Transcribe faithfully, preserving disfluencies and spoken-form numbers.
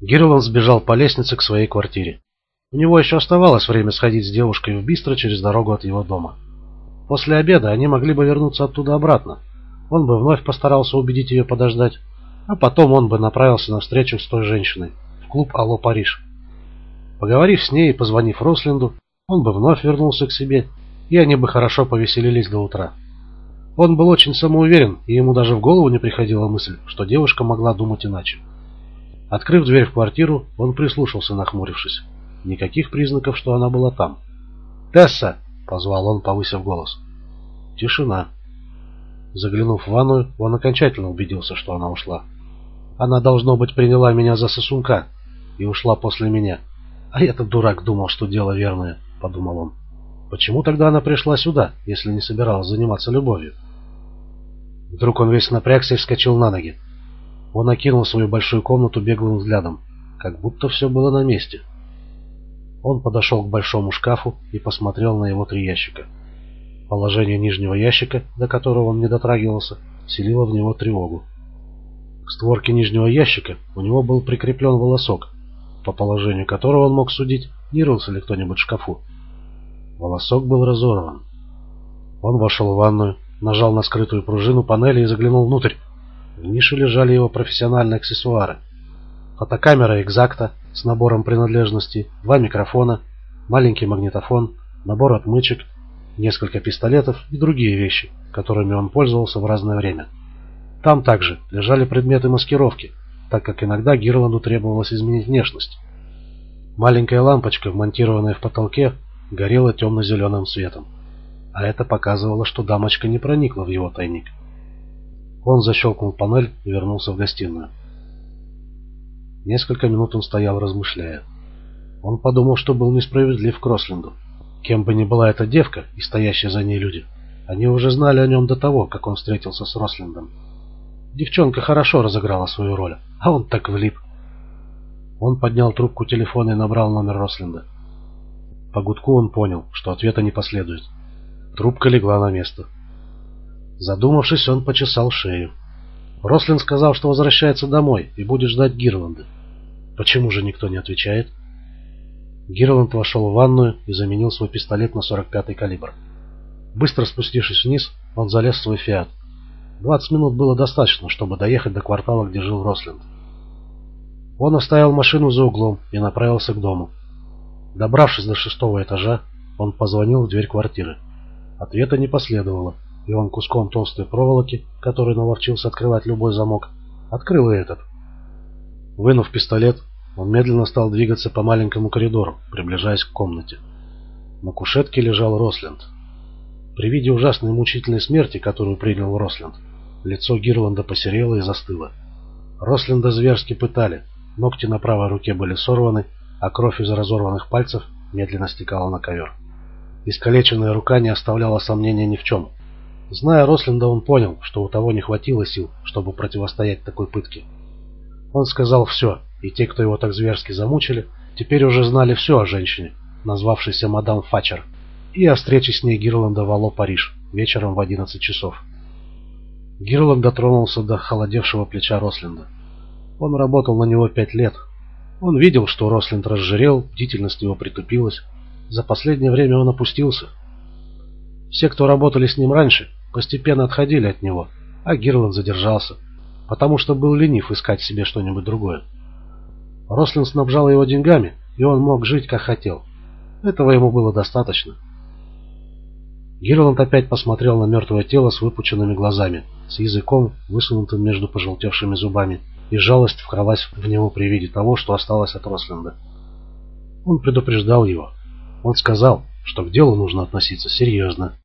Гирланд сбежал по лестнице к своей квартире. У него еще оставалось время сходить с девушкой в бистро через дорогу от его дома. После обеда они могли бы вернуться оттуда обратно. Он бы вновь постарался убедить ее подождать, а потом он бы направился на встречу с той женщиной в клуб «Алло, Париж». Поговорив с ней и позвонив Росленду, он бы вновь вернулся к себе, и они бы хорошо повеселились до утра. Он был очень самоуверен, и ему даже в голову не приходила мысль, что девушка могла думать иначе. Открыв дверь в квартиру, он прислушался, нахмурившись. Никаких признаков, что она была там. «Тесса!» — позвал он, повысив голос. Тишина. Заглянув в ванную, он окончательно убедился, что она ушла. Она, должно быть, приняла меня за сосунка и ушла после меня. А этот дурак думал, что дело верное, — подумал он. Почему тогда она пришла сюда, если не собиралась заниматься любовью? Вдруг он весь напрягся и вскочил на ноги. Он окинул свою большую комнату беглым взглядом, как будто все было на месте. Он подошел к большому шкафу и посмотрел на его три ящика. Положение нижнего ящика, до которого он не дотрагивался, вселило в него тревогу. К створке нижнего ящика у него был прикреплен волосок, по положению которого он мог судить, не рылся ли кто-нибудь в шкафу. Волосок был разорван. Он вошел в ванную, нажал на скрытую пружину панели и заглянул внутрь. В нише лежали его профессиональные аксессуары. Фотокамера «Экзакта» с набором принадлежностей, два микрофона, маленький магнитофон, набор отмычек, несколько пистолетов и другие вещи, которыми он пользовался в разное время. Там также лежали предметы маскировки, так как иногда Гирланду требовалось изменить внешность. Маленькая лампочка, вмонтированная в потолке, горела темно-зеленым светом, а это показывало, что дамочка не проникла в его тайник. Он защелкнул панель и вернулся в гостиную. Несколько минут он стоял, размышляя. Он подумал, что был несправедлив к Росленду. Кем бы ни была эта девка и стоящие за ней люди, они уже знали о нем до того, как он встретился с Рослендом. Девчонка хорошо разыграла свою роль, а он так влип. Он поднял трубку телефона и набрал номер Росленда. По гудку он понял, что ответа не последует. Трубка легла на место. Задумавшись, он почесал шею. Росленд сказал, что возвращается домой и будет ждать Гирланда. Почему же никто не отвечает? Гирланд вошел в ванную и заменил свой пистолет на сорок пятый калибр. Быстро спустившись вниз, он залез в свой «Фиат». Двадцать минут было достаточно, чтобы доехать до квартала, где жил Росленд. Он оставил машину за углом и направился к дому. Добравшись до шестого этажа, он позвонил в дверь квартиры. Ответа не последовало, и он куском толстой проволоки, который наловчился открывать любой замок, открыл и этот. Вынув пистолет, он медленно стал двигаться по маленькому коридору, приближаясь к комнате. На кушетке лежал Росленд. При виде ужасной мучительной смерти, которую принял Росленд, лицо Гирланда посерело и застыло. Росленда зверски пытали, ногти на правой руке были сорваны, а кровь из разорванных пальцев медленно стекала на ковер. Искалеченная рука не оставляла сомнения ни в чем. Зная Росленда, он понял, что у того не хватило сил, чтобы противостоять такой пытке. Он сказал все, и те, кто его так зверски замучили, теперь уже знали все о женщине, назвавшейся мадам Фачер, и о встрече с ней Гирланда в «Алло, Париж» вечером в одиннадцать часов. Гирланд дотронулся до холодевшего плеча Росленда. Он работал на него пять лет. Он видел, что Росленд разжирел, бдительность его притупилась. За последнее время он опустился. Все, кто работали с ним раньше, постепенно отходили от него, а Гирланд задержался, потому что был ленив искать себе что-нибудь другое. Росленд снабжал его деньгами, и он мог жить, как хотел. Этого ему было достаточно. Гирланд опять посмотрел на мертвое тело с выпученными глазами, с языком, высунутым между пожелтевшими зубами, и жалость вкралась в него при виде того, что осталось от Росленда. Он предупреждал его. Он сказал, что к делу нужно относиться серьезно.